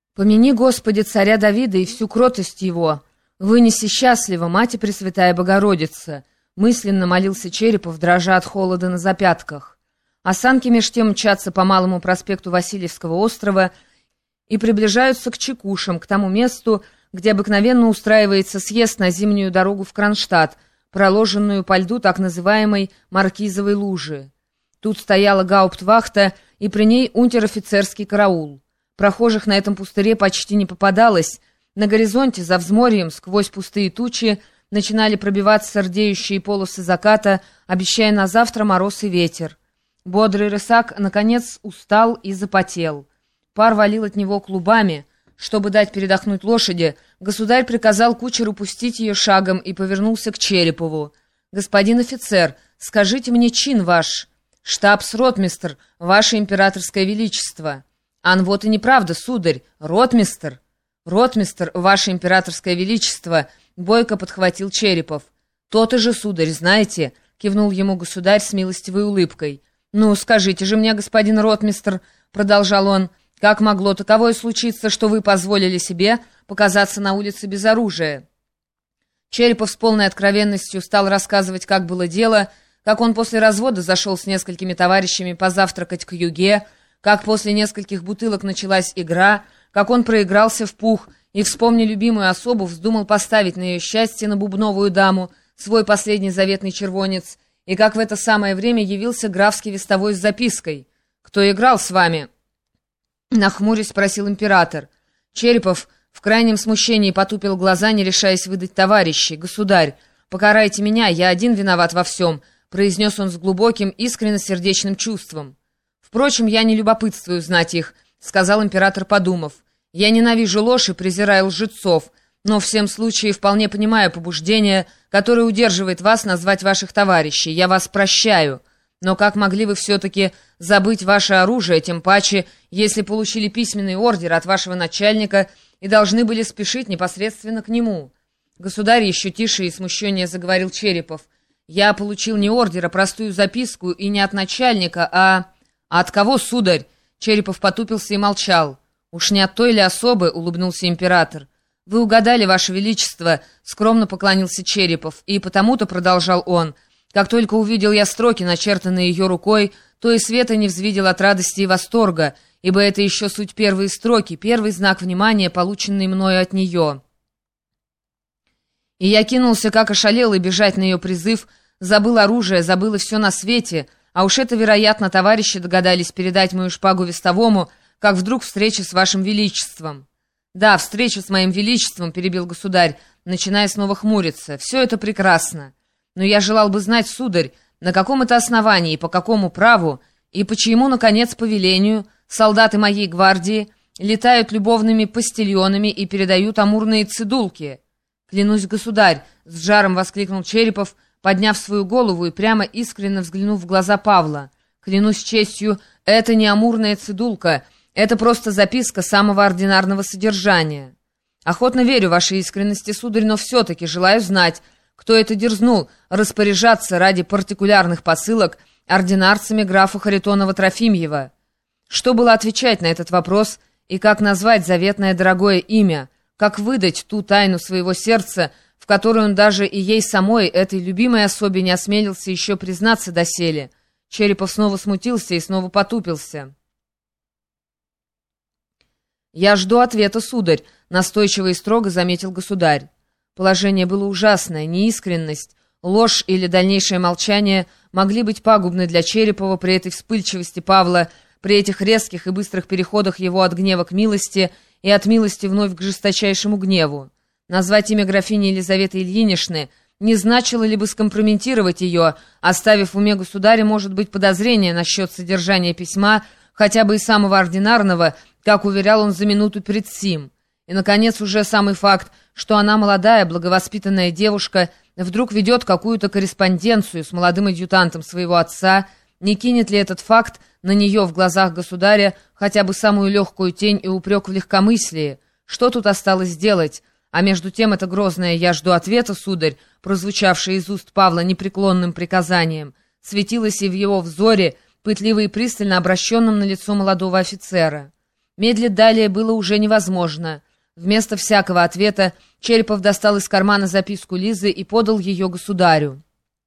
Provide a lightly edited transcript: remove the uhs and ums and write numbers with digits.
Помяни, Господи, царя Давида и всю кротость его. Вынеси счастливо, Мать и Пресвятая Богородица, мысленно молился Черепов, дрожа от холода на запятках. А санки меж тем мчатся по Малому проспекту Васильевского острова и приближаются к Чекушам, к тому месту, где обыкновенно устраивается съезд на зимнюю дорогу в Кронштадт, проложенную по льду так называемой Маркизовой лужи. Тут стояла гауптвахта, и при ней унтер-офицерский караул. Прохожих на этом пустыре почти не попадалось. На горизонте, за взморьем, сквозь пустые тучи, начинали пробиваться рдеющие полосы заката, обещая на завтра мороз и ветер. Бодрый рысак, наконец, устал и запотел. Пар валил от него клубами. Чтобы дать передохнуть лошади, государь приказал кучеру пустить ее шагом и повернулся к Черепову. «Господин офицер, скажите мне чин ваш». «Штабс-ротмистр, ваше императорское величество». «Ан, вот и неправда, сударь, ротмистр». «Ротмистр, ваше императорское величество», — бойко подхватил Черепов. «То-то же, сударь, знаете», — кивнул ему государь с милостивой улыбкой. «Ну, скажите же мне, господин ротмистр», — продолжал он, — «как могло таковое случиться, что вы позволили себе показаться на улице без оружия?» Черепов с полной откровенностью стал рассказывать, как было дело, как он после развода зашел с несколькими товарищами позавтракать к юге, как после нескольких бутылок началась игра, как он проигрался в пух и, вспомня любимую особу, вздумал поставить на ее счастье на бубновую даму свой последний заветный червонец, и как в это самое время явился графский вестовой с запиской. «Кто играл с вами?» Нахмурясь, спросил император. Черепов в крайнем смущении потупил глаза, не решаясь выдать товарищей. «Государь, покарайте меня, я один виноват во всем», произнес он с глубоким, искренне сердечным чувством. «Впрочем, я не любопытствую знать их», — сказал император, подумав. «Я ненавижу ложь и презираю лжецов, но в всем случае вполне понимаю побуждение, которое удерживает вас назвать ваших товарищей. Я вас прощаю. Но как могли вы все-таки забыть ваше оружие, тем паче, если получили письменный ордер от вашего начальника и должны были спешить непосредственно к нему?» «Государь», еще тише и смущеннее заговорил Черепов, «я получил не ордер, а простую записку, и не от начальника, а от кого, сударь?» Черепов потупился и молчал. «Уж не от той ли особы?» — улыбнулся император. «Вы угадали, ваше величество», — скромно поклонился Черепов, «и потому-то», — продолжал он, — «как только увидел я строки, начертанные ее рукой, то и света не взвидел от радости и восторга, ибо это еще суть первые строки, первый знак внимания, полученный мною от нее. И я кинулся, как ошалелый, бежать на ее призыв, забыл оружие, забыл и все на свете, а уж это, вероятно, товарищи догадались передать мою шпагу вестовому, как вдруг встреча с вашим величеством». «Да, встреча с моим величеством», — перебил государь, начиная снова хмуриться. «Все это прекрасно. Но я желал бы знать, сударь, на каком это основании, по какому праву, и почему, наконец, по велению, солдаты моей гвардии летают любовными постильонами и передают амурные цидулки». «Клянусь, государь», — с жаром воскликнул Черепов, подняв свою голову и прямо искренне взглянув в глаза Павла. «Клянусь честью, это не амурная цидулка, это просто записка самого ординарного содержания». «Охотно верю вашей искренности, сударь, но все-таки желаю знать, кто это дерзнул распоряжаться ради партикулярных посылок ординарцами графа Харитонова-Трофимьева». Что было отвечать на этот вопрос и как назвать заветное дорогое имя, как выдать ту тайну своего сердца, в которой он даже и ей самой, этой любимой особе, не осмелился еще признаться доселе. Черепов снова смутился и снова потупился. «Я жду ответа, сударь», — настойчиво и строго заметил государь. Положение было ужасное, неискренность, ложь или дальнейшее молчание могли быть пагубны для Черепова при этой вспыльчивости Павла, при этих резких и быстрых переходах его от гнева к милости и от милости вновь к жесточайшему гневу. Назвать имя графини Елизаветы Ильиничны не значило ли бы скомпрометировать ее, оставив в уме государя, может быть, подозрение насчет содержания письма, хотя бы и самого ординарного, как уверял он за минуту перед сим. И, наконец, уже самый факт, что она молодая, благовоспитанная девушка, вдруг ведет какую-то корреспонденцию с молодым адъютантом своего отца, не кинет ли этот факт на нее в глазах государя хотя бы самую легкую тень и упрек в легкомыслии? Что тут осталось делать? А между тем это грозное «я жду ответа, сударь», прозвучавшее из уст Павла непреклонным приказанием, светилось и в его взоре, пытливо и пристально обращенном на лицо молодого офицера. Медлить далее было уже невозможно. Вместо всякого ответа Черепов достал из кармана записку Лизы и подал ее государю.